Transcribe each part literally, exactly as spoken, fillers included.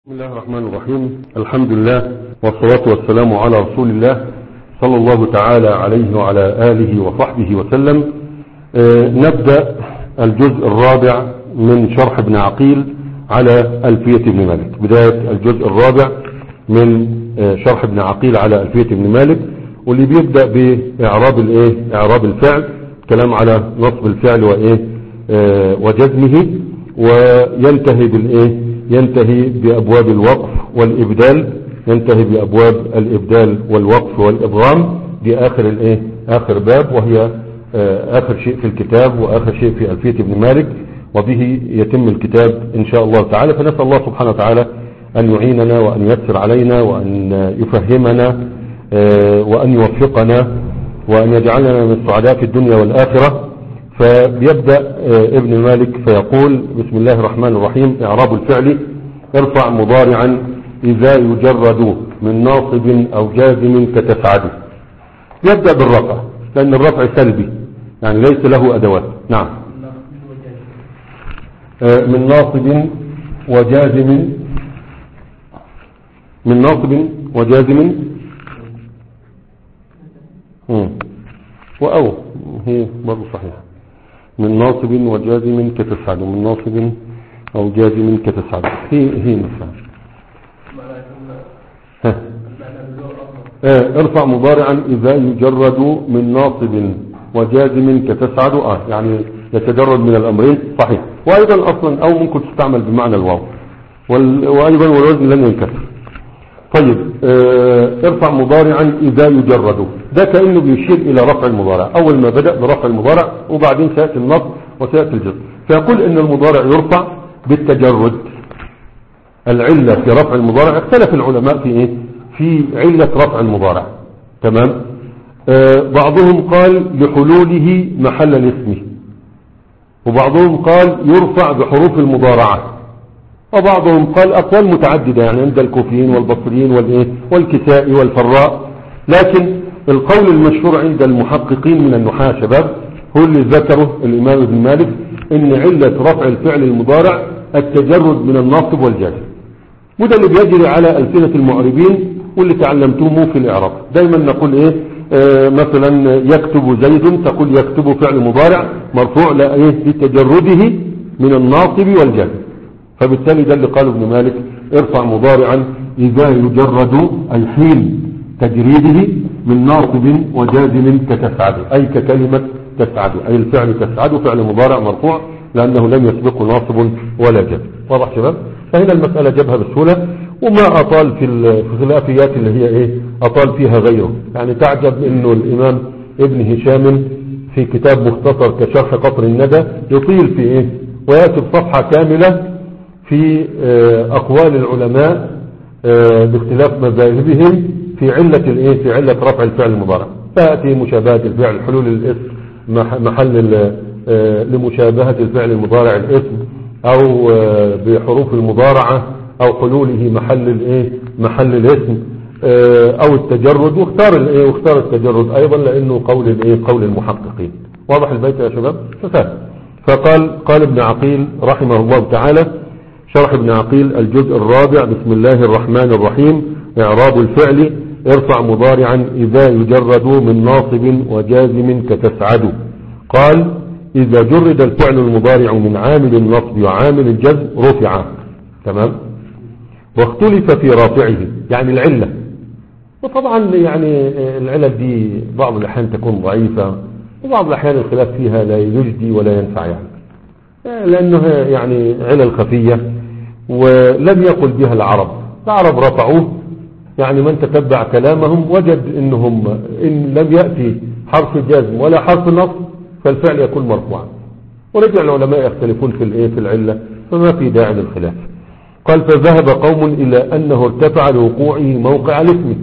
بسم الله الرحمن الرحيم. الحمد لله والصلاة والسلام على رسول الله صلى الله تعالى عليه وعلى آله وصحبه وسلم. آه نبدأ الجزء الرابع من شرح ابن عقيل على ألفية ابن مالك. بداية الجزء الرابع من آه شرح ابن عقيل على ألفية ابن مالك، واللي بيبدأ بإعراب الايه إعراب الفعل، كلام على نصب الفعل وايه آه وجزمه، وينتهي بالايه ينتهي بأبواب الوقف والإبدال ينتهي بأبواب الإبدال والوقف والإضغام. دي آخر الإيه آخر باب، وهي آخر شيء في الكتاب وآخر شيء في ألفية ابن مالك، وبه يتم الكتاب إن شاء الله تعالى. فنسأل الله سبحانه وتعالى أن يعيننا وأن ييسر علينا وأن يفهمنا وأن يوفقنا وأن يجعلنا من السعداء في الدنيا والآخرة. فبيبدأ ابن مالك فيقول: بسم الله الرحمن الرحيم. إعراب الفعل: ارفع مضارعا إذا يجرد من ناصب أو جازم كتسعد. يبدأ بالرفع لأن الرفع سلبي، يعني ليس له أدوات. نعم. من ناصب وجازم من ناصب وجازم وأو هي برضو صحيحة. من ناصب وجازم كتسعد من ناصب أو جازم كتسعد هي هي نفسها. اه ارفع مضارعا إذا يجرد من ناصب وجازم كتسعد. اه يعني يتجرد من الأمرين، صحيح. وأيضا أصلا أو ممكن تستعمل بمعنى الواو، وأيضا والوزن لن ينكسر. طيب، اه ارفع مضارعا إذا يجرد، ده كأنه بيشير إلى رفع المضارع. أول ما بدأ برفع المضارع، وبعدين سيأتي النصب وسيأتي الجر. فيقول إن المضارع يرفع بالتجرد. العلة في رفع المضارع، اختلف العلماء في إيه؟ في علة رفع المضارع. تمام. اه بعضهم قال لحلوله محل الاسم، وبعضهم قال يرفع بحروف المضارعة، وبعضهم قال أقوال متعددة، يعني عند الكوفيين والبصريين والإيه والكسائي والفراء. لكن القول المشهور عند المحققين من النحاة شباب هو اللي ذكره الإمام ابن مالك، إن علة رفع الفعل المضارع التجرد من الناصب والجازم. وده اللي بيجري على ألسنة المعربين واللي تعلمتوه في الإعراب. دايما نقول إيه آه مثلا يكتب زيد، تقول يكتب فعل مضارع مرفوع لا إيه لتجرده من الناصب والجازم. فبالتالي ده اللي قاله ابن مالك: ارفع مضارعا إذا يجرد، أي حين تجريده من ناصب وجازم كتسعد، أي ككلمة تسعد، أي الفعل تسعد فعل مضارع مرفوع لأنه لم يسبقه ناصب ولا جازم. واضح شباب؟ فهنا المسألة جابها بسهولة، وما أطال في الخلافيات اللي هي إيه أطال فيها غيره. يعني تعجب إنه الإمام ابن هشام في كتاب مختصر كشرح قطر الندى يطيل في إيه ويأتي بصفحة كاملة في أقوال العلماء باختلاف مذاهبهم في علة الايه في علة رفع الفعل المضارع. تأتي مشابهة الفعل، حلول الاسم محل لمشابهة الفعل المضارع الاسم، او بحروف المضارعة، او حلوله محل الايه محل الاسم، او التجرد. واختار الايه واختار التجرد ايضا لانه قول الايه قول المحققين. واضح البيت يا شباب؟ فسهل. فقال قال ابن عقيل رحمه الله تعالى، شرح ابن عقيل الجزء الرابع: بسم الله الرحمن الرحيم. إعراب الفعل: ارفع مضارعا إذا يجرد من ناصب وجازم كتسعد. قال: إذا جرد الفعل المضارع من عامل النصب وعامل الجزم رفع. تمام. واختلف في رافعه، يعني العلة. وطبعا يعني العلة دي بعض الأحيان تكون ضعيفة، وبعض الأحيان الخلاف فيها لا يجدي ولا ينفع، يعني لأنها يعني علل خفية ولم يقل بها العرب. العرب رفعوه، يعني من تتبع كلامهم وجد انهم ان لم يأتي حرف جازم ولا حرف نصب فالفعل يكون مرفوعا. ورجع العلماء يختلفون في الايه في العلة، فما في داعي للخلاف. قال: فذهب قوم الى انه ارتفع لوقوعه موقع الاسم،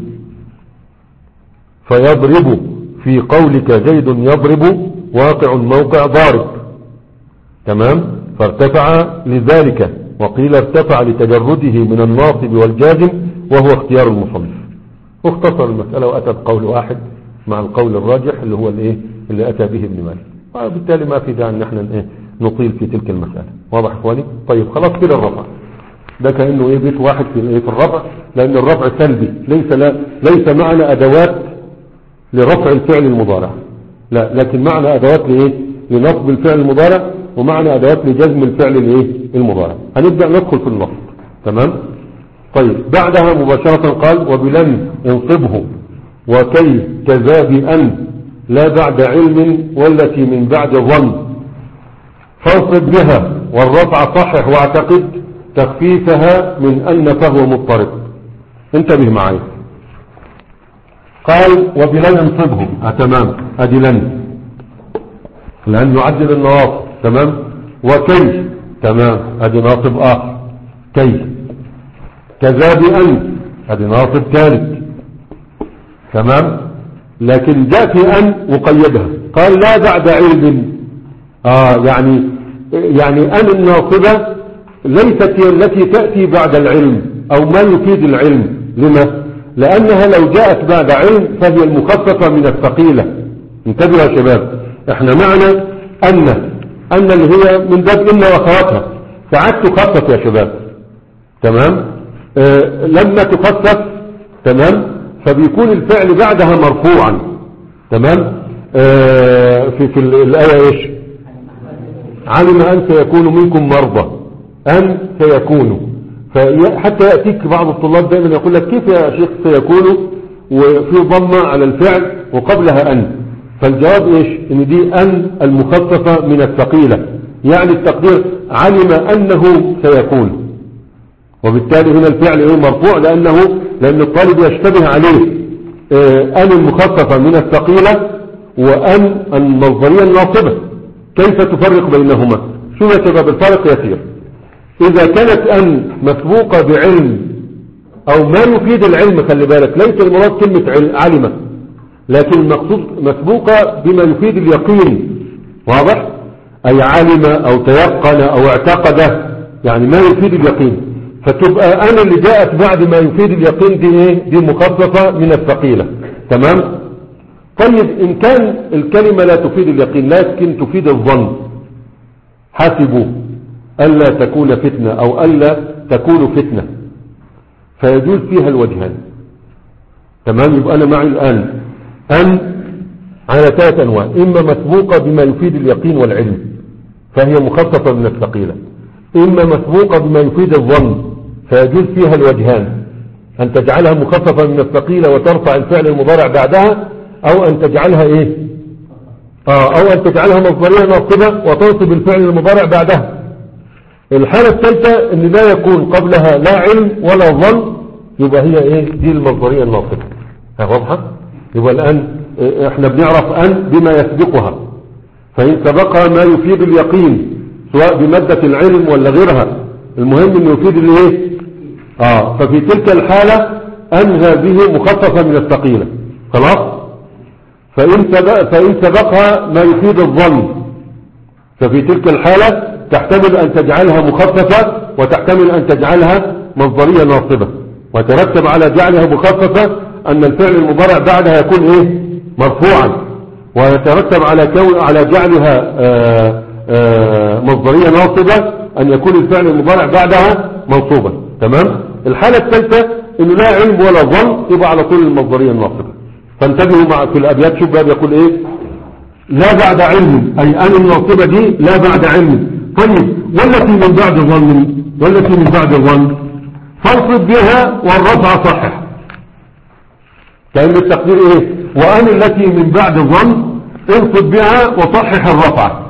فيضرب في قولك زيد يضرب واقع موقع ضارب. تمام. فارتفع لذلك، وقيل ارتفع لتجرده من الناصب والجازم، وهو اختيار المصنف. واختصر المسألة وأتى بقول واحد مع القول الراجح اللي هو الايه اللي أتى به ابن مالك. وبالتالي ما في داعي ان احنا ايه نطيل في تلك المسألة. واضح اخواني؟ طيب خلاص كده الرفع. ده كأنه ايه بيت واحد في الايه في الرفع، لان الرفع سلبي، ليس لا ليس معنى ادوات لرفع الفعل المضارع، لا، لكن معنى ادوات لايه لنصب الفعل المضارع، ومعنى ادوات لجزم الفعل الايه المضارع. هنبدأ ندخل في النصب. تمام. طيب بعدها مباشرة قال وبلن انصبه وكي كذا بأن لا بعد علم والتي من بعد ظن فانصب بها والرفع صحح واعتقد تخفيفها من أن فهو مضطرب. انتبه معي. قال وبلن انصبه. اه تمام، ادي لن لأن يعدل النواصب. تمام. وكي تمام، ادي ناصب اخر كي. كذا بأن ادي ناصب ثالث. تمام. لكن جاء في أن وقيدها قال لا بعد علم. اه يعني يعني أن الناصبة ليست هي التي تأتي بعد العلم او ما يفيد العلم. لما؟ لأنها لو جاءت بعد علم فهي المخففة من الثقيلة. انتبهوا يا شباب، احنا معنى أن أن اللي هي من باب إن وأخواتها ساعات تخفف يا شباب. تمام. آه لما تخفف تمام فبيكون الفعل بعدها مرفوعا. تمام. آه في في الآية ايش؟ علم أن سيكون منكم مرضى، أن سيكون. فحتى يأتيك بعض الطلاب دائما يقول لك كيف يا شيخ سيكون وفي ضمة على الفعل وقبلها أن؟ فالجواب ايش؟ ان دي أن المخففة من الثقيلة، يعني التقدير علم أنه سيكون، وبالتالي هنا الفعل ايه مرفوع لأنه لأن الطالب يشتبه عليه اه أن المخففة من الثقيلة وأن المصدرية الناصبة. كيف تفرق بينهما؟ شو يا شباب الفرق يسير. إذا كانت أن مسبوقة بعلم أو ما يفيد العلم، خلي بالك ليس المراد كلمة علم، لكن المقصود مسبوقة بما يفيد اليقين. واضح؟ أي علم أو تيقن أو اعتقد، يعني ما يفيد اليقين. فتبقى أنا اللي جاءت بعد ما يفيد اليقين دي ايه؟ دي مخففة من الثقيلة. تمام. طيب إن كان الكلمة لا تفيد اليقين لكن تفيد الظن، حسبوا ألا تكون فتنة أو ألا تكون فتنة، فيجوز فيها الوجهان. تمام. يبقى أنا معي الآن أن على ثلاث أنواع، إما مسبوقة بما يفيد اليقين والعلم فهي مخففة من الثقيلة، إما مسبوقة بما يفيد الظن فيجوز فيها الوجهان، أن تجعلها مخففة من الثقيلة وترفع الفعل المضارع بعدها، أو أن تجعلها إيه آه أو أن تجعلها مصدرية ناصبة وتنصب الفعل المضارع بعدها. الحالة الثالثة أن لا يكون قبلها لا علم ولا ظن، يبقى هي إيه؟ دي المصدرية الناصبة. واضحة؟ يبقى الآن احنا بنعرف أن بما يسبقها، فإن سبقها ما يفيد اليقين سواء بمادة العلم ولا غيرها، المهم انه يفيد الايه اه ففي تلك الحالة أن هذه مخففة من الثقيلة. خلاص. فإن سبق فإن سبقها ما يفيد الظن ففي تلك الحالة تحتمل أن تجعلها مخففة وتحتمل أن تجعلها مصدرية ناصبة، وترتب على جعلها مخففة أن الفعل المضارع بعدها يكون إيه مرفوعا، ويترتب على كون على جعلها آآ آآ مصدرية ناصبة أن يكون الفعل المضارع بعدها منصوبا. تمام. الحالة الثالثة إنه لا علم ولا ظن، يبقى على طول المصدرية الناصبة. فانتبهوا مع في الأبيات. شوف باب يقول إيه؟ لا بعد علم، أي أن الناصبة دي لا بعد علم. طيب والتي من بعد ظن، والتي من بعد ظن فانصب بها والرفع صحح. كأن التقدير ايه؟ وأن التي من بعد ظن انصب بها وصحح الرفع،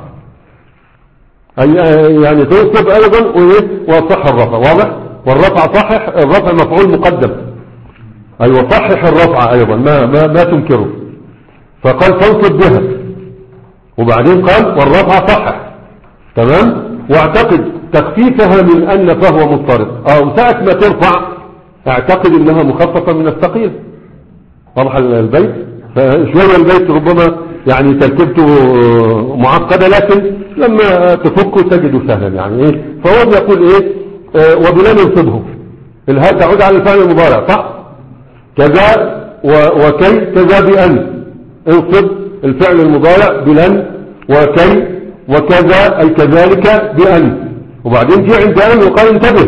أي يعني تنصب أيضا وصح الرفع. واضح؟ والرفع صحح، الرفع مفعول مقدم، أي وصحح الرفع أيضا ما, ما, ما تنكره. فقال تنصب بها وبعدين قال والرفع صحح. تمام. واعتقد تخفيفها من أن فهو مضطرد، أو ساعة ما ترفع اعتقد انها مخففة من الثقيل. واضح البيت؟ شوية البيت ربما يعني تركيبته معقدة، لكن لما تفكه تجده سهلا. يعني ايه؟ فهو بيقول ايه؟ اه وبلن ينصبه، الهاء تعود على الفعل المضارع صح؟ كذا وكي كذا بأن انصب الفعل المضارع بلن وكي وكذا أي كذلك بأن، وبعدين جي عند أن وقال انتبه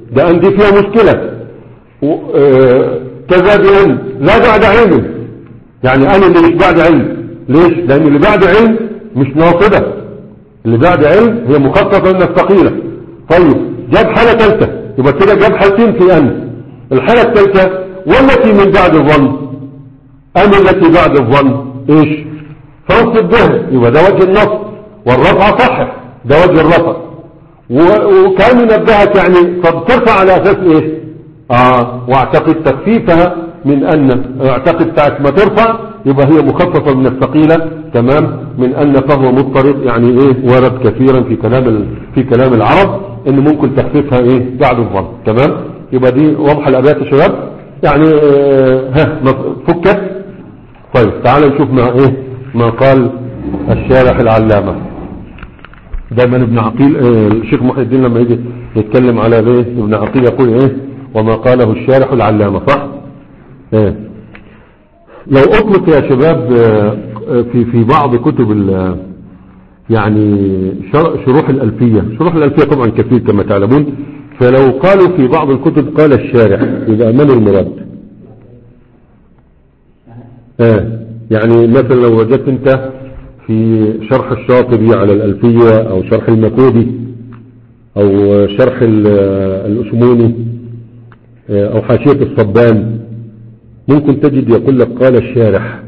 ده أن دي فيها مشكلة. اه كذا بأن لا بعد علم، يعني أنا اللي مش بعد علم. ليش؟ لأن اللي بعد علم مش ناصبة، اللي بعد علم هي مخففة من الثقيلة. طيب جاب حالة ثالثة، يبقى كده جاب حالتين في أن. الحالة الثالثة والتي من بعد الظن، أن التي بعد الظن إيش؟ فانصب به، يبقى ده وجه النص. والرفع صحح، ده وجه الرفع. وكان ينبهك يعني طب ترفع على أساس إيه؟ آه واعتقد تخفيفها من أن، اعتقد ساعة ما ترفع يبقى هي مخففة من الثقيلة، تمام، من أن فهو مضطرب. يعني إيه؟ ورد كثيرا في كلام في كلام العرب إن ممكن تخفيفها إيه؟ بعد الظن، تمام. يبقى دي واضحة الأبيات يا شباب يعني. آه ها فكت. طيب تعال نشوف ما إيه ما قال الشارح العلامة. دايما ابن عقيل آه الشيخ محي الدين لما يجي يتكلم على ايه ابن عقيل يقول ايه وما قاله الشارح العلامة، صح؟ ايه لو اطلق يا شباب آه في في بعض كتب يعني شروح الألفية، شروح الألفية طبعا كثير كما تعلمون، فلو قالوا في بعض الكتب قال الشارح يبقى من المراد؟ ايه يعني مثلا لو وجدت انت في شرح الشاطبي على الألفية أو شرح المكودي أو شرح الأسموني أو حاشية الصبان، ممكن تجد يقول لك قال الشارح.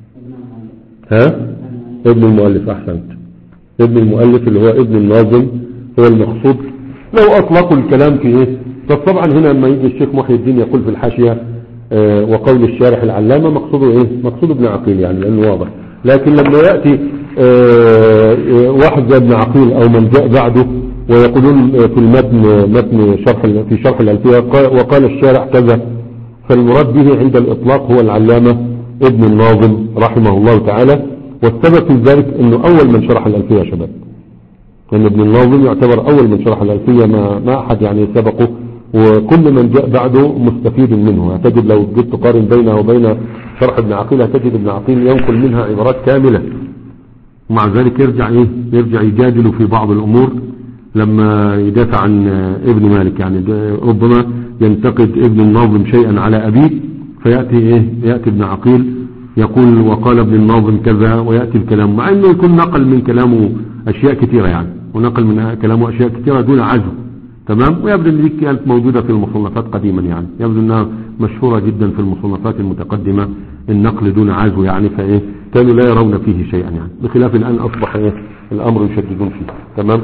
ها ابن المؤلف، أحسنت، ابن المؤلف اللي هو ابن الناظم هو المقصود لو أطلقوا الكلام في إيه. فطبعا هنا لما يجي الشيخ محي الدين يقول في الحاشية اه وقول الشارح العلامة، مقصوده إيه؟ مقصود ابن عقيل يعني، لأنه واضح. لكن لما يأتي اه واحد زي ابن عقيل أو من جاء بعده ويقولون في المتن متن شرح في شرح الألفية وقال الشارح كذا، فالمراد به عند الإطلاق هو العلامة ابن الناظم رحمه الله تعالى. والسبب في ذلك أنه أول من شرح الألفية يا شباب، لأن ابن الناظم يعتبر أول من شرح الألفية، ما, ما أحد يعني سبقه، وكل من جاء بعده مستفيد منه. هتجد لو جيت تقارن بينه وبين شرح ابن عقيل هتجد ابن عقيل ينقل منها عبارات كاملة، ومع ذلك يرجع إيه يرجع يجادل في بعض الأمور لما يدافع عن ابن مالك. يعني ربما ينتقد ابن الناظم شيئا على أبيه فيأتي إيه يأتي ابن عقيل يقول وقال ابن الناظم كذا، ويأتي الكلام مع أنه يكون نقل من كلامه أشياء كثيرة يعني، ونقل من كلامه أشياء كثيرة دون عزو، تمام. ويبدو أن دي كانت موجودة في المصنفات قديما يعني، يبدو أنها مشهورة جدا في المصنفات المتقدمة النقل دون عزو يعني، فإيه كانوا لا يرون فيه شيئا يعني، بخلاف الآن أصبح إيه الأمر يشددون فيه، تمام.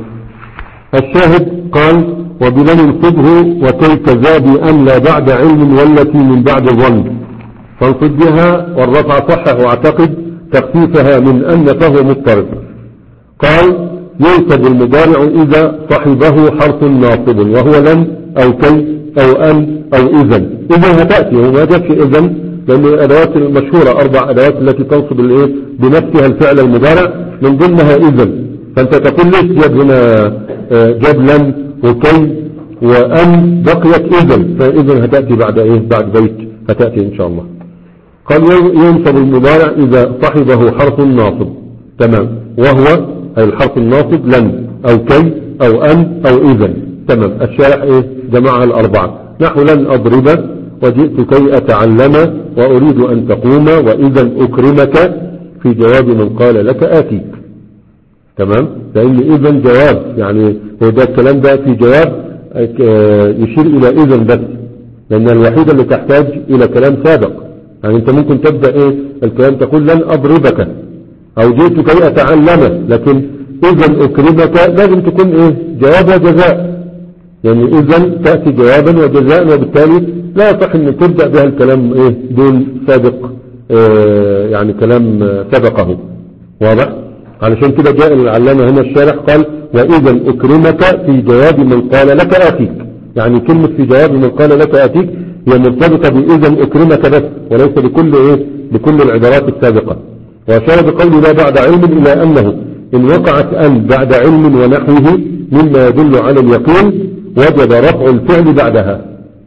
الشاهد قال وبلن انصبه وكي كذا أن لا بعد علم والتي من بعد ظن، فانصب بها والرفع صحه واعتقد تخفيفها من أن فهو مضطرب. قال ينصب المضارع إذا صحبه حرف ناصب وهو لن أو كي أو أن أو إذن. إذن هتأتي، هو ما جابش إذن لأن الأدوات المشهورة أربع أدوات التي تنصب الإيه بنفسها الفعل المضارع من ضمنها إذن، فأنت تقول ليش جاب هنا جاب لن وكي وأن بقيت إذن، فإذن هتأتي بعد إيه بعد بيت هتأتي إن شاء الله. قال ينصب المضارع إذا صحبه حرف ناصب، تمام، وهو أي الحرف الناصب لن أو كي أو أن أو إذن، تمام. الشارح إيه جمعها الأربعة، نحو لن أضرب وجئت كي أتعلم وأريد أن تقوم وإذن أكرمك في جواب من قال لك آتيك، تمام. لأن إذن جواب يعني هو ده الكلام ده في جواب يشير إلى إذن بس، لأن الوحيدة اللي تحتاج إلى كلام سابق. يعني أنت ممكن تبدأ إيه الكلام تقول لن أضربك أو جئت كي أتعلم، لكن إذن أكرمك لازم تكون إيه جواب وجزاء، يعني إذن تأتي جوابا وجزاء، وبالتالي لا يصح أن تبدأ بها الكلام إيه دون سابق إيه يعني كلام سبقه، واضح. علشان كده جاء العلامة هنا الشارح قال وإذن أكرمك في جواب من قال لك آتيك، يعني كلمة في جواب من قال لك آتيك هي مرتبطة بإذن أكرمك بس، وليس بكل إيه بكل العبارات السابقة. وأشار بقوله لا بعد علم إلى أنه إن وقعت أن بعد علم ونحوه مما يدل على اليقين وجب رفع الفعل بعدها،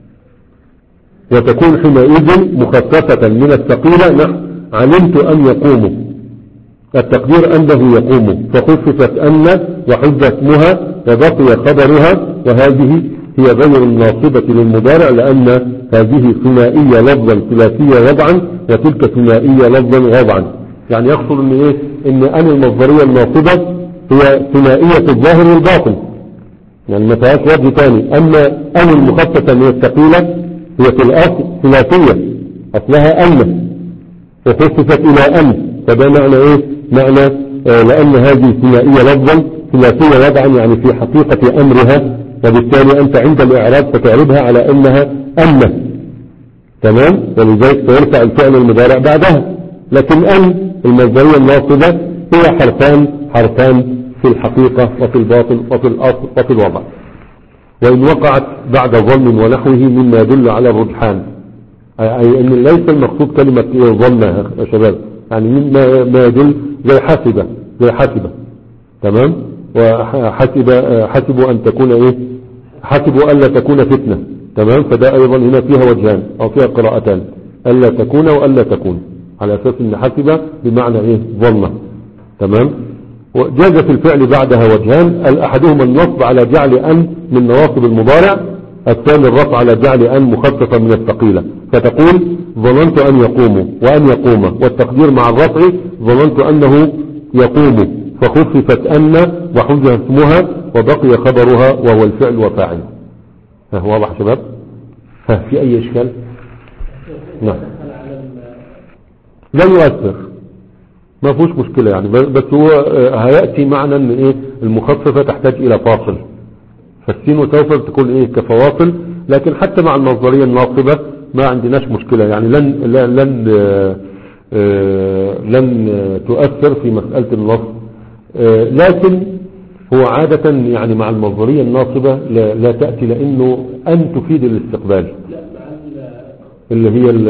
وتكون حينئذ مخففة من الثقيلة نحو علمت أن يقوموا، التقدير أنه يقوم، فخففت أن وحذ اسمها وبقي خبرها، وهذه هي غير الناصبة للمضارع، لأن هذه ثنائية لفظا ثلاثية وضعا، وتلك ثنائية لفظا وضعا. يعني يقصد ان ايه ان ان المصدرية الناصبة هي ثنائية الظاهر والباطن، يعني ما فيهاش وجه ثاني. اما ان المخففة اللي هي الثقيلة هي في الاصل ثلاثية، اصلها ان وخففت الى ان، فده معنى ايه معنى آه لان هذه ثنائية لفظا ثلاثية وضعا، يعني في حقيقة امرها، وبالتالي انت عند الاعراب فتعربها على انها ان، تمام، ولذلك سيرفع الفعل المضارع بعدها. لكن ان المصدرية الناصبة هي حرفان حرفان في الحقيقة وفي الباطن وفي الأصل وفي الوضع. وإن وقعت بعد ظن ونحوه مما يدل على الرجحان، أي أن ليس المقصود كلمة ظن يا شباب، يعني مما ما يدل زي حسبة زي حسبة تمام، وحسب حسبوا أن تكون إيه حسبوا ألا تكون فتنة، تمام. فده أيضا هنا فيها وجهان أو فيها قراءتان، ألا تكون وألا تكون، على أساس أن حسب بمعنى إيه ظن، تمام. وجاز في الفعل بعدها وجهان، أحدهما النصب على جعل أن من نواصب المضارع، الثاني الرفع على جعل أن مخففة من الثقيلة، فتقول ظننت أن يقوموا وأن يقوم، والتقدير مع الرفع ظننت أنه يقوم، فخففت أن وحذف اسمها وبقي خبرها وهو الفعل وفاعل. ها واضح شباب؟ ها في أي إشكال؟ نعم لا يؤثر، ما فيهوش مشكلة يعني، بس هو هيأتي معنى ان ايه المخففة تحتاج الى فاصل، فالسين وسوف تكون ايه كفواصل، لكن حتى مع المصدرية الناصبة ما عندناش مشكلة، يعني لن لن لن, لن تؤثر في مسألة النصب. لكن هو عادة يعني مع المصدرية الناصبة لا, لا تأتي، لانه ان تفيد الاستقبال اللي هي ال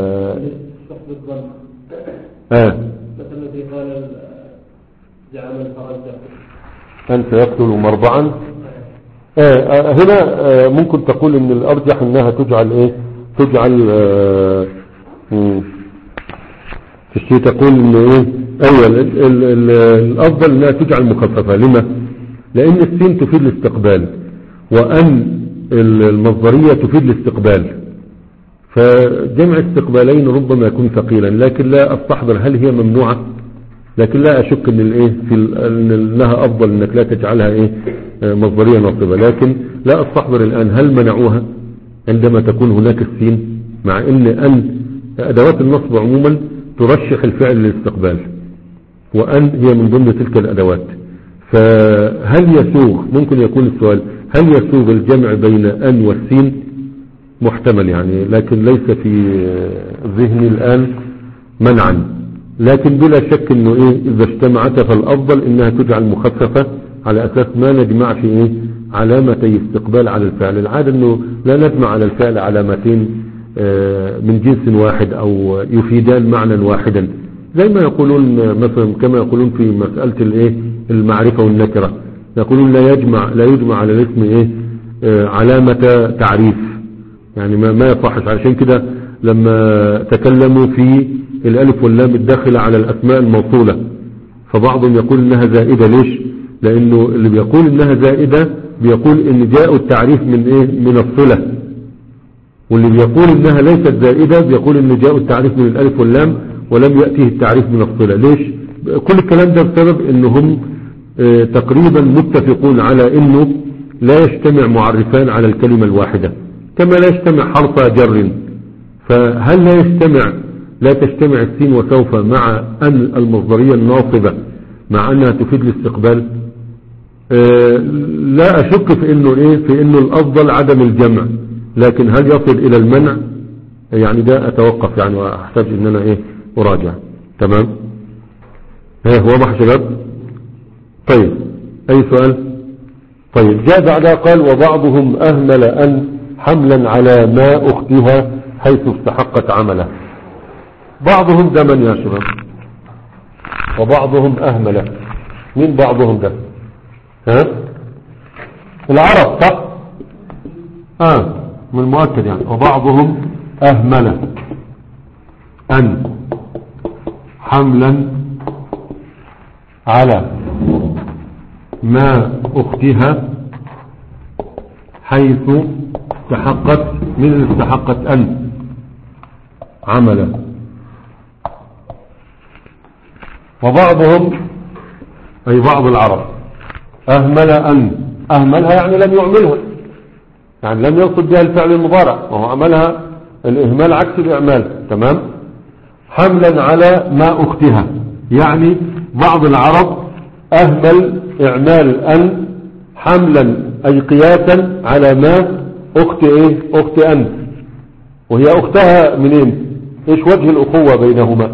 اه الذي قال زعم الفرزة أنت يقتل مربعا. آه آه هنا آه ممكن تقول ان الأرجح انها تجعل ايه تجعل آه في الشيء، تقول ان ايه ايوه الافضل انها تجعل مخففة. لما؟ لان السين تفيد الاستقبال، وان المصدرية تفيد الاستقبال، فجمع استقبالين ربما يكون ثقيلا، لكن لا استحضر هل هي ممنوعة، لكن لا اشك ان الايه في انها افضل انك لا تجعلها ايه مصدرية ناصبة، لكن لا استحضر الان هل منعوها عندما تكون هناك السين، مع ان ان ادوات النصب عموما ترشح الفعل للاستقبال، وان هي من ضمن تلك الادوات. فهل يسوغ، ممكن يكون السؤال هل يسوغ الجمع بين ان والسين؟ محتمل يعني، لكن ليس في ذهني الآن منعا، لكن بلا شك انه ايه اذا اجتمعت فالافضل انها تجعل مخففة، على اساس ما نجمع في ايه علامتي استقبال على الفعل. العادة انه لا نجمع على الفعل علامتين من جنس واحد او يفيدان معنى واحدا، زي ما يقولون مثلا كما يقولون في مسألة الايه المعرفة والنكرة، يقولون لا يجمع لا يجمع على الاسم ايه علامة تعريف، يعني ما ما يصحش. علشان كده لما تكلموا في الالف واللام الداخلة على الاسماء الموصولة، فبعضهم يقول انها زائدة. ليش؟ لانه اللي بيقول انها زائدة بيقول ان جاء التعريف من ايه من الصلة، واللي بيقول انها ليست زائدة بيقول ان جاء التعريف من الالف واللام ولم يأتيه التعريف من الصلة. ليش؟ كل الكلام ده بسبب انهم اه تقريبا متفقون على انه لا يجتمع معرفان على الكلمة الواحدة، كما لا يجتمع حرف جر. فهل لا يجتمع لا تجتمع السين وسوف مع أن المصدرية الناصبة مع أنها تفيد الاستقبال؟ آه لا أشك في أنه إيه في أنه الأفضل عدم الجمع، لكن هل يصل إلى المنع؟ يعني ده أتوقف يعني، وأحتاج أن أنا إيه أراجع. تمام؟ ها واضح شباب؟ طيب أي سؤال؟ طيب جاء بعدها قال وبعضهم أهمل أن حملا على ما أختها حيث استحقت عمله. بعضهم ده من يا شباب؟ وبعضهم أهمل، مين بعضهم ده؟ ها؟ العرب صح؟ آه من المؤكد يعني. وبعضهم أهمل أن حملا على ما أختها حيث استحقت من اللي استحقت أن عملا. وبعضهم أي بعض العرب أهمل أن، أهملها يعني لم يعملها، يعني لم يقصد بها الفعل المضارع، وهو عملها الإهمال عكس الإعمال. تمام. حملا على ما أختها، يعني بعض العرب أهمل إعمال أن حملا أي قياسا على ما أخت إيه أخت أن، وهي أختها منين؟ إيش وجه الأخوة بينهما؟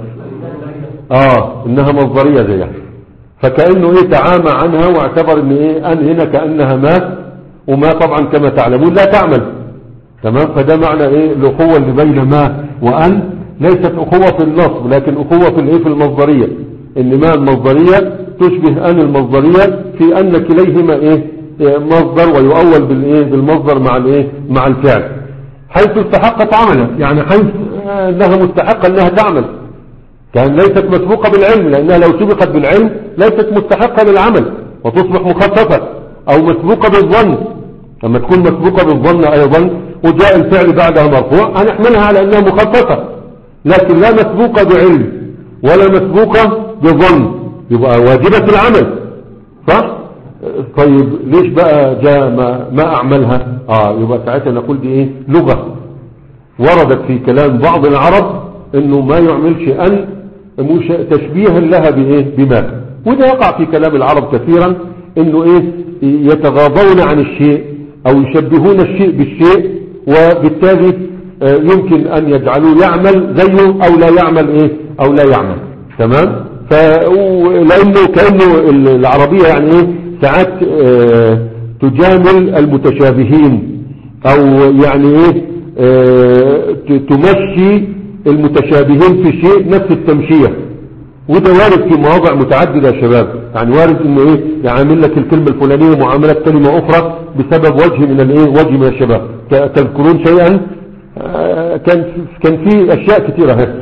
آه إنها مصدرية زيها، فكأنه إيه تعامى عنها واعتبر إن إيه أن هنا كأنها ما، وما طبعا كما تعلمون لا تعمل. تمام. فده معنى إيه الأخوة اللي بين ما وأن، ليست أخوة في النصب لكن أخوة في الإيه في المصدرية، إن ما المصدرية تشبه أن المصدرية في أن كليهما إيه مصدر ويؤول بالإيه بالمصدر مع الإيه مع الفعل. حيث استحقت عملا يعني حيث أنها مستحقة أنها تعمل، كان ليست مسبوقة بالعلم، لأنها لو سبقت بالعلم ليست مستحقة للعمل وتصبح مخففة، أو مسبوقة بالظن. لما تكون مسبوقة بالظن أيضا وجاء الفعل بعدها مرفوع هنحملها على أنها مخففة، لكن لا مسبوقة بعلم ولا مسبوقة بظن، يبقى واجبة العمل. صح؟ طيب ليش بقى جاء ما, ما أعملها؟ آه يبقى ساعتها نقول دي إيه لغة وردت في كلام بعض العرب إنه ما يعملش أن مش تشبيها لها بإيه بما، وده يقع في كلام العرب كثيرا، إنه إيه يتغاضون عن الشيء أو يشبهون الشيء بالشيء، وبالتالي يمكن أن يجعلوه يعمل زيه أو لا يعمل إيه أو لا يعمل. تمام. فلأنه كأنه العربية يعني إيه ساعات اه تجامل المتشابهين، أو يعني إيه اه تمشي المتشابهين في شيء نفس التمشية، وده وارد في مواضع متعددة يا شباب. يعني وارد إنه إيه يعامل لك الكلمة الفلانية معاملة كلمة أخرى بسبب وجه من الإيه وجه من الشباب. تذكرون شيئا؟ اه كان كان في أشياء كثيرة هنا.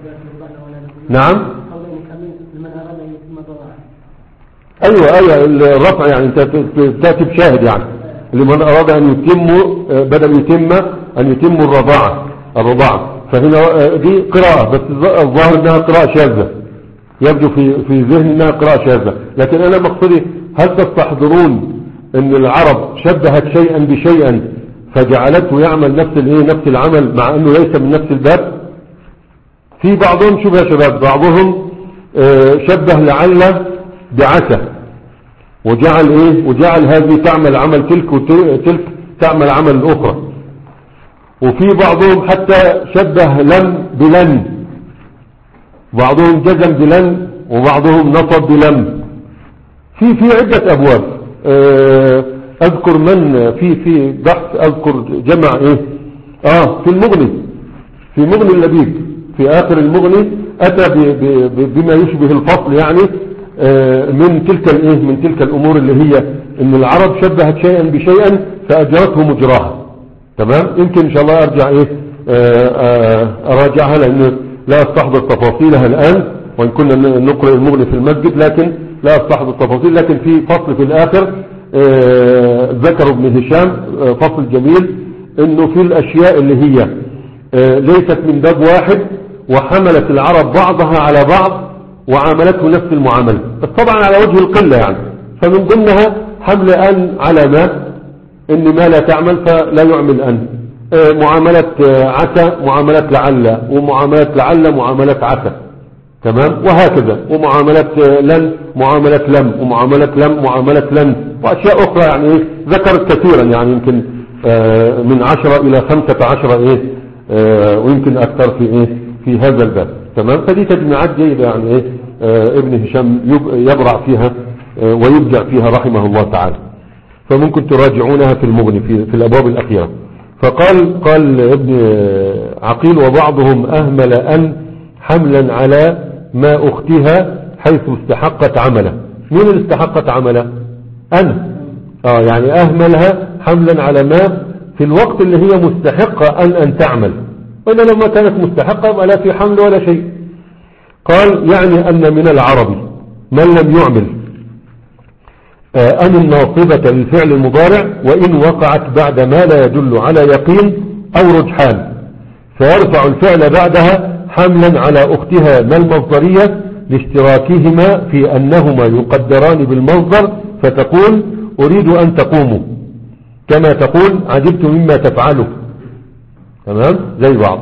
نعم. ايوه ايوه الرفع يعني انت تاتي بشاهد، يعني لمن اراد ان يتم بدل يتم ان يتم الرضاعه الرضاعه فهنا دي قراءه، بس الظاهر انها قراءه شاذه، يبدو في في ذهني انها قراءه شاذه. لكن انا مقصدي هل تستحضرون ان العرب شبهت شيئا بشيئا فجعلته يعمل نفس الايه نفس العمل مع انه ليس من نفس الباب؟ في بعضهم شبه يا شباب، بعضهم شبه لعل بعسى وجعل ايه وجعل هذه تعمل عمل تلك وتلك تعمل عمل اخرى. وفي بعضهم حتى شبه لم بلن، بعضهم جزم بلن وبعضهم نصب بلم. في في عدة ابواب اذكر من في في بحث اذكر جمع ايه اه في المغني، في مغني اللبيب في اخر المغني اتى بما يشبه الفصل يعني من تلك الايه من تلك الامور اللي هي ان العرب شبهت شيئا بشيئا فاجرته مجراها. تمام. يمكن ان شاء الله ارجع ايه اراجعها لان لا استحضر تفاصيلها الان، وان كنا نقرأ المغني في المسجد لكن لا استحضر التفاصيل. لكن في فصل في الاخر ذكر ابن هشام فصل جميل انه في الاشياء اللي هي ليست من باب واحد وحملت العرب بعضها على بعض وعاملته نفس المعاملة، بس طبعا على وجه القلة يعني. فمن ضمنها حمل أن على ما، إن ما لا تعمل فلا يعمل أن، معاملة عسى معاملة لعل، ومعاملة لعل معاملة عسى. تمام. وهكذا. ومعاملة لن معاملة لم، ومعاملة لم معاملة لن، وأشياء أخرى يعني ذكرت كثيرا، يعني يمكن من عشرة إلى خمسة عشر إيه ويمكن أكثر في إيه في هذا الباب. تمام. فدي تجميعات جيدة يعني إيه آه ابن هشام يبرع فيها آه ويبدع فيها رحمه الله تعالى، فممكن تراجعونها في المغني في, في الأبواب الأخيرة. فقال قال ابن عقيل وبعضهم أهمل أن حملا على ما أختها حيث استحقت عمله. مين اللي استحقت عمله؟ أن آه يعني أهملها حملا على ما في الوقت اللي هي مستحقة أن أن تعمل، وإلا لما كانت مستحقة ولا في حمل ولا شيء. قال يعني أن من العرب من لم يعمل آه أن الناصبة للفعل المضارع وإن وقعت بعد ما لا يدل على يقين أو رجحان، فيرفع الفعل بعدها حملا على أختها ما المصدرية لاشتراكهما في أنهما يقدران بالمصدر، فتقول أريد أن تقوموا كما تقول عجبت مما تفعله. تمام زي بعض.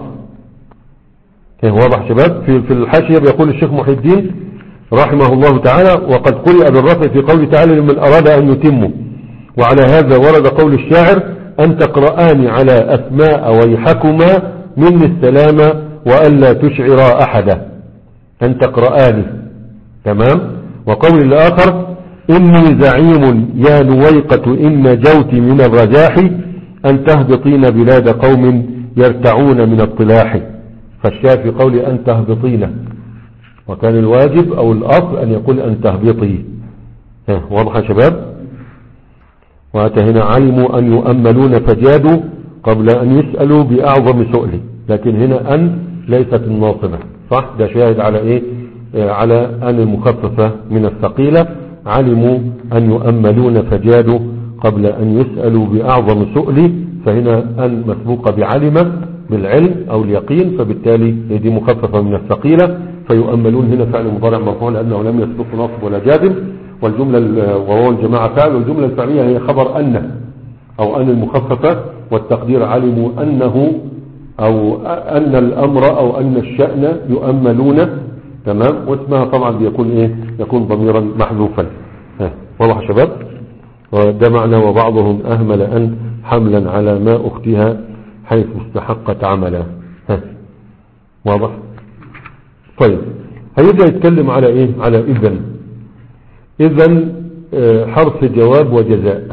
واضح شباب؟ في في الحاشية بيقول الشيخ محي الدين رحمه الله تعالى وقد قرئ بالرفع في قوله تعالى لمن أراد أن يتمه، وعلى هذا ورد قول الشاعر أن تقرآن على أسماء ويحكما من السلامة وألا تشعر أحدا، أن تقرآن. تمام. وقول الآخر إني زعيم يا نويقة إن نجوت من الرجاح أن تهبطين بلاد قوم يرتعون من الطلاح، فالشافي قول أن تهبطين، وكان الواجب أو الأصل أن يقول أن تهبطي. واضح يا شباب؟ وأتى هنا علموا أن يؤملون فجادوا قبل أن يسألوا بأعظم سؤل، لكن هنا أن ليست الناصبة. صح؟ ده شاهد على إيه؟ على أن المخففة من الثقيلة. علموا أن يؤملون فجادوا قبل أن يسألوا بأعظم سؤل، فهنا أن مسبوقة بعلم بالعلم أو اليقين، فبالتالي دي مخففة من الثقيلة. فيؤملون هنا فعل مضارع مرفوع لأنه لم يسبق ناصب ولا جازم، والجملة وهو الجماعة فعل، والجملة الفعلية هي خبر أن أو أن المخففة، والتقدير علموا أنه أو أن الأمر أو أن الشأن يؤملون. تمام. واسمها طبعا بيكون إيه؟ يكون ضميرا محذوفا. واضح يا شباب؟ وده معنى وبعضهم أهمل أن حملا على ما أختها حيث استحقت عملا. واضح؟ طيب هيبدأ يتكلم على إيه؟ على إذن. إذن حرف جواب وجزاء.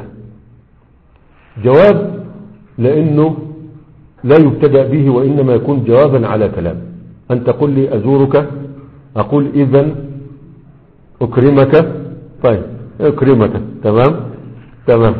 جواب لأنه لا يبتدأ به وإنما يكون جوابا على كلام. أن تقول لي أزورك، أقول إذن أكرمك. طيب أكرمك. تمام تمام.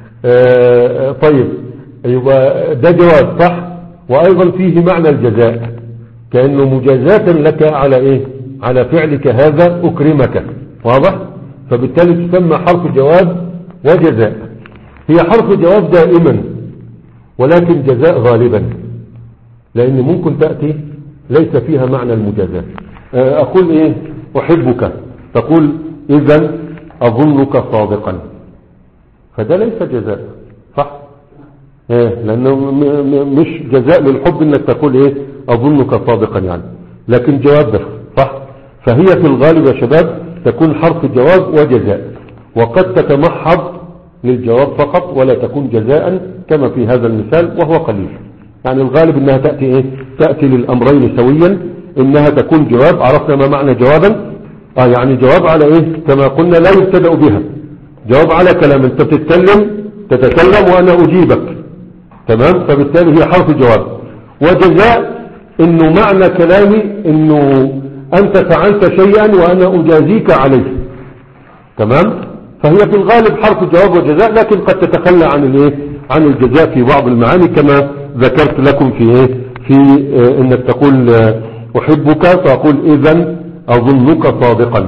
آه طيب يبقى ده جواب صح، وأيضا فيه معنى الجزاء كأنه مجازاة لك على إيه؟ على فعلك هذا أكرمك. واضح؟ فبالتالي تسمى حرف جواب وجزاء. هي حرف جواب دائما، ولكن جزاء غالبا، لأن ممكن تأتي ليس فيها معنى المجازاة. أقول إيه؟ أحبك، تقول إذن أظنك صادقا، فده ليس جزاء. صح؟ إيه؟ لأنه مش جزاء للحب إنك تقول إيه؟ أظنك صادقا يعني، لكن جواب ده. صح؟ فهي في الغالب يا شباب تكون حرف جواب وجزاء، وقد تتمحض للجواب فقط ولا تكون جزاء كما في هذا المثال، وهو قليل. يعني الغالب انها تأتي ايه؟ تأتي للامرين سويا، انها تكون جواب. عرفنا ما معنى جوابا؟ اه يعني جواب على ايه؟ كما قلنا لا يبتدأ بها، جواب على كلام انت بتتكلم تتكلم وانا اجيبك. تمام. فبالتالي هي حرف جواب. وجزاء انه معنى كلامي انه انت فعلت شيئا وانا اجازيك عليه. تمام. فهي في الغالب حرف جواب وجزاء، لكن قد تتخلى عن الايه؟ عن الجزاء في بعض المعاني، كما ذكرت لكم في ايه؟ في اه انك تقول اه احبك فاقول اذن اظنك صادقا،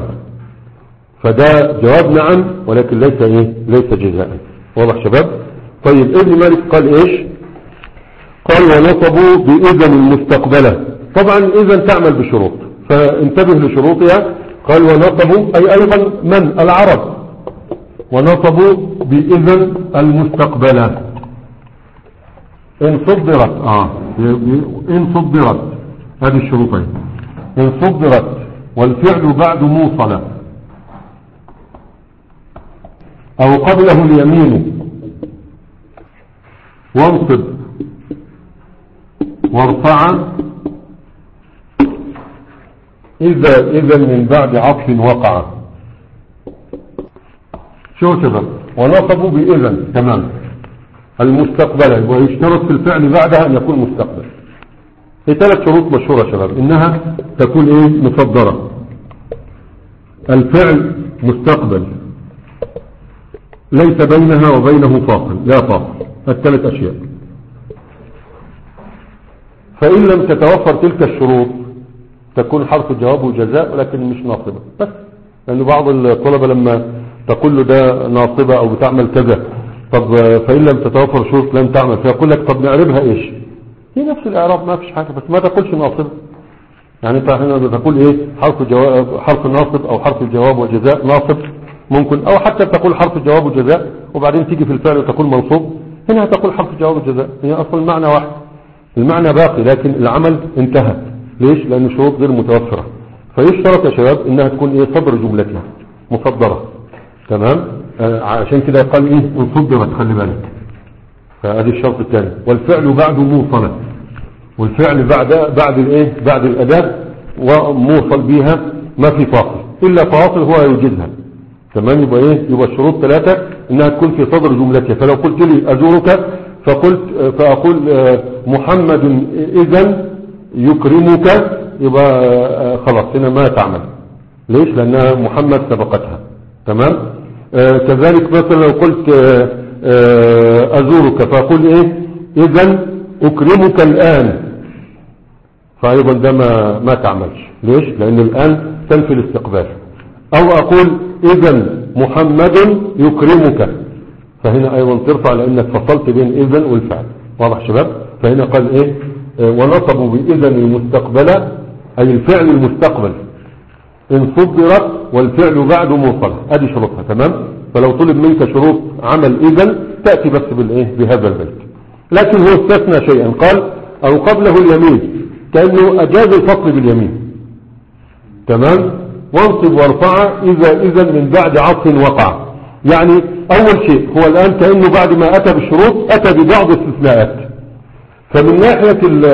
فده جواب نعم، ولكن ليس ايه؟ ليس جزاء. واضح شباب؟ طيب ابن مالك قال ايش؟ قال ونصبوا باذن المستقبلة. طبعا اذن تعمل بشروط، فانتبه لشروطها. قال ونصبوا اي ايضا من؟ العرب. ونصبوا بإذن المستقبلة إن صدرت. آه إن صدرت، هذه الشروطين. إن صدرت والفعل بعد موصلة أو قبله اليمين، وانصب وارفع إذا إذا من بعد عطف وقع. شو شباب؟ ونصبوا بإذن. تمام. المستقبلة، ويشترط في الفعل بعدها أن يكون مستقبل. هي ثلاث شروط مشهورة شباب، إنها تكون إيه؟ مصدرة، الفعل مستقبل، ليس بينها وبينه فاصل، لا فاصل، الثلاث أشياء. فإن لم تتوفر تلك الشروط تكون حرف جواب وجزاء، ولكن مش ناصبة بس. لأن بعض الطلبة لما تقول له ده ناصبة او بتعمل كذا، طب فإن لم تتوفر شروط لم تعمل، فيقول لك طب نعربها ايش؟ هي نفس الاعراب ما فيش حاجة، بس ما تقولش ناصبة. يعني انت هنا بتقول ايه حرف جواب حرف ناصب او حرف الجواب وجزاء ناصب ممكن، او حتى تقول حرف الجواب وجزاء وبعدين تيجي في الفعل وتقول منصوب. هنا تقول حرف الجواب وجزاء، هي اصلا المعنى واحد، المعنى باقي لكن العمل انتهى. ليش؟ لان الشروط غير متوفرة. فيشترط يا شباب انها تكون ايه صدر جملتها مصدرة. تمام. آه عشان كده قال ايه انصدرت، خلي بالك. فهذا الشرط الثاني. والفعل بعد موصلة، والفعل بعد بعد الايه بعد الاداة وموصل بها ما في فاصل، الا فاصل هو يوجدها. تمام. يبقى ايه يبقى الشروط ثلاثة انها تكون في صدر جملتها. فلو قلت لي ازورك فقلت فاقول محمد اذا يكرمك، يبقى خلاص هنا ما تعمل. ليش؟ لانها محمد سبقتها. تمام. آه كذلك مثلا لو قلت آه آه ازورك فاقول ايه اذا اكرمك الان، فايضا ده ما, ما تعملش. ليش؟ لان الان تنفي الاستقبال. او اقول اذا محمد يكرمك، فهنا ايضا ترفع لانك فصلت بين اذا والفعل. واضح شباب؟ فهنا قال ايه آه ونصبوا باذا المستقبل اي الفعل المستقبل ان صدرت والفعل بعد موصل. ادي شروطها. تمام. فلو طلب منك شروط عمل اذا تأتي بس بالايه بهذا البيت. لكن هو استثنى شيئا، قال او قبله اليمين، كأنه اجاز الفصل باليمين. تمام. وانصب وارفع اذا اذا من بعد عطف وقع. يعني اول شيء هو الان كأنه بعد ما اتى بالشروط اتى ببعض الاستثناءات. فمن ناحية ال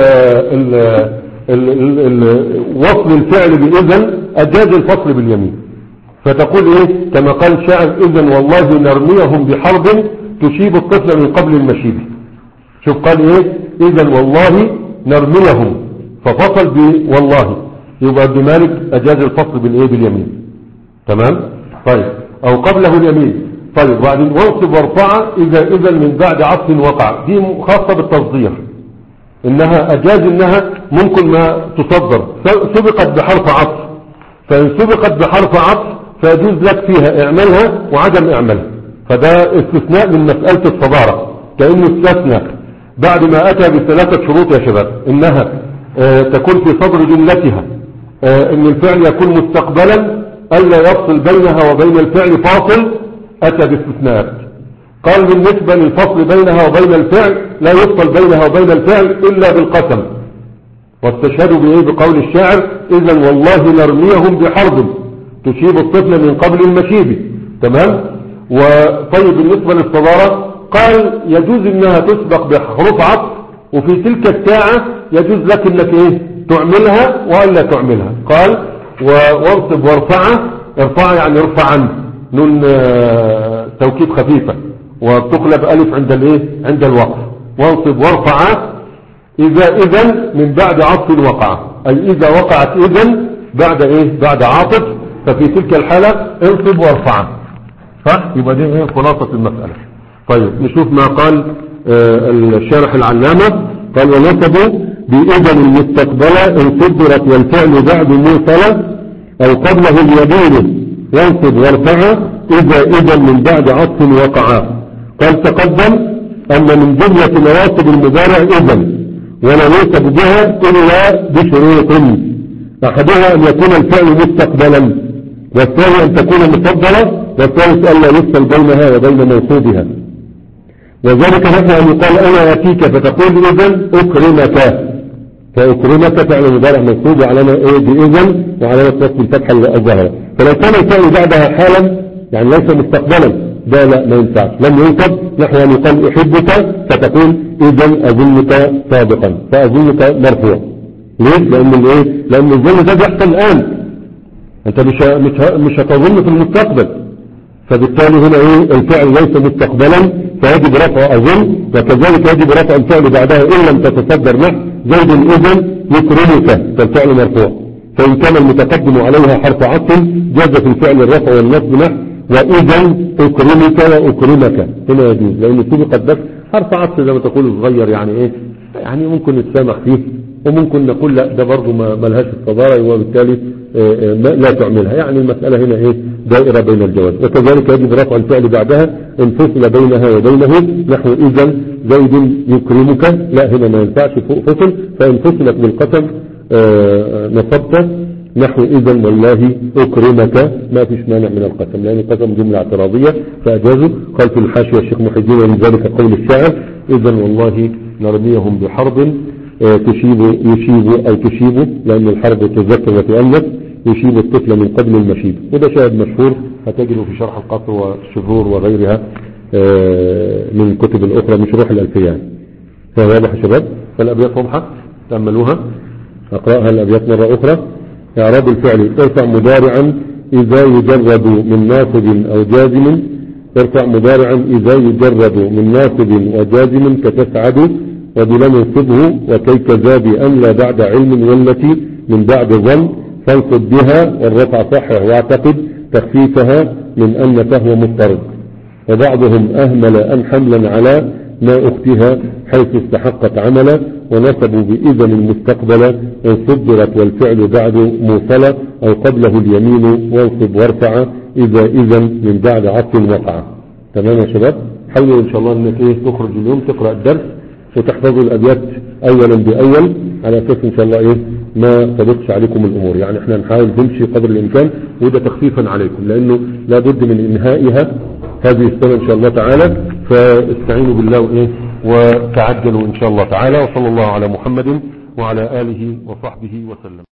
ال ال ال ال وصل الفعل بإذن أجاز الفصل باليمين. فتقول ايه كما قال الشاعر إذن والله نرميهم بحرب تشيب الطفل من قبل المشيب. شوف قال ايه إذن والله نرميهم ففصل بالله، يبقى ابن مالك أجاز الفصل بالايه باليمين. تمام. طيب او قبله اليمين. طيب وبعدين وانصب وارفع اذا اذن من بعد عطف وقع، دي خاصة بالتصدير، انها اجاز انها ممكن ما تصدر سبقت بحرف عطف، فان سبقت بحرف عطف فيجوز لك فيها اعملها وعدم اعملها. فده استثناء من مسألة الصدارة، كأنه استثنى بعد ما اتى بثلاثة شروط يا شباب، انها آه تكون في صدر جملتها، آه ان الفعل يكون مستقبلا، الا يفصل بينها وبين الفعل فاصل، اتى باستثناءات. قال بالنسبة للفصل بينها وبين الفعل لا يفصل بينها وبين الفعل إلا بالقسم. واستشهدوا بإيه بقول الشاعر إذن والله نرميهم بحرب تشيب الطفل من قبل المشيب. تمام. وطيب بالنسبة للصدارة قال يجوز انها تسبق بحروف عطف، وفي تلك الساعة يجوز لك انك ايه تعملها ولا تعملها. قال وانصب وارفع، ارفع يعني ارفع عنه، نون توكيد خفيفة وتقلب ألف عند الايه عند الوقف. وانصب وارفع إذا إذن من بعد عطف وقع، أي إذا وقعت إذن بعد إيه بعد عاطف، ففي تلك الحالة انصب وارفع. صح؟ يبقى دي ايه خلاصة المسألة. طيب نشوف ما قال آه الشارح العلامة. قال ونصبوا بإذن المستقبلة إن صدرت والفعل بعد موصلة أو قبله اليمين ينصب وارفع إذا إذن من بعد عطف وقع. قال تقدم أن من جملة نواصب المضارع إذن ولا ينصب بها إلا بشروط، أحدها أن يكون الفعل مستقبلا، والثاني أن تكون مفضلة، والثالث أن لا يفصل بينها وبين موصوبها. وذلك نحن أن يقال أنا أتيك فتقول إذن أكرمك، فأكرمك فعل مضارع منصوب وعلامة إيه بإذن وعلامة نصب الفتحة الظاهرة. فلو كان الفعل بعدها حالا يعني ليس مستقبلا ده لا ما ينفعش، لم ينصب. نحن أن يقال أحبك فتقول إذن أظنك سابقا، فأظنك مرفوع. ليش؟ لأن الإيه لأن الظن ده بيحصل الآن، أنت مش مش مش هتظن في المستقبل، فبالتالي هنا إيه الفعل ليس مستقبلا فيجب رفع أظن، وكذلك يجب رفع الفعل بعدها إن لم تتصدر نحو زيد إذن يكرمك فالفعل مرفوع. فإن كان المتقدم عليها حرف عطف جاز في الفعل الرفع والنصب نحو وإذن أكرمك وأكرمك، هنا يجوز لأن سبقت بس حرف عطف زي ما تقول صغير، يعني إيه يعني ممكن نتسامح فيه، وممكن نقول لا ده برضه ما ملهاش الصدارة، وبالتالي لا تعملها، يعني المسألة هنا ايه دائرة بين الجواز. وكذلك يجب رفع الفعل بعدها ان فصل بينها وبينه، نحو اذا زيد يكرمك، لا هنا ما ينفعش فصل، فان فصلت بالقسم نصبت، نحو اذا والله اكرمك، ما فيش مانع من القسم لان القسم جملة اعتراضية فاجازوا. قال في الحاشية الشيخ محي الدين ولذلك قول الشاعر اذا والله نرميهم بحرب تشيب يشيب أو تشيب، لأن الحرب تذكر وتؤنث، يشيب الطفل من قبل المشيب. وده شاهد مشهور هتجده في شرح القصر والشذور وغيرها من الكتب الأخرى من شروح الألفيان. فواضح يا شباب؟ فالأبيات واضحة تأملوها، أقرأها الأبيات مرة أخرى. إعراب الفعل: ارفع مضارعا إذا يجرد من ناصب أو جازم، ارفع مضارعا إذا يجرد من ناصب وجازم كتسعد وبلم ينصبه وكي كذا بأن لا بعد علم والتي من بعد ظن، فانصب بها والرفع صحح واعتقد تخفيفها من أن فهو مضطرد. وبعضهم أهمل أن حملا على ما أختها حيث استحقت عملا، ونسبوا بإذن المستقبل إن صدرت والفعل بعد موصلة أو قبله اليمين، وانصب وارفع إذا إذن من بعد عطف وقع. تمام يا شباب؟ حاولوا إن شاء الله أنك إيه تخرج اليوم تقرأ الدرس وتحفظوا الأبيات أولا بأول، على أساس إن شاء الله إيه ما تضغطش عليكم الأمور. يعني إحنا نحاول نمشي قدر الإمكان، وده تخفيفا عليكم لأنه لابد من إنهائها هذه السنة إن شاء الله تعالى. فاستعينوا بالله وإيه وتعجلوا إن شاء الله تعالى. وصلى الله على محمد وعلى آله وصحبه وسلم.